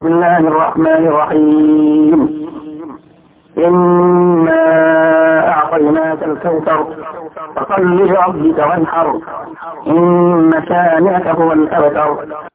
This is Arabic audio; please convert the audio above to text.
بسم الله الرحمن الرحيم. إنا أعطيناك الكوثر فصل لربك وانحر إن شانئك هو الأبتر.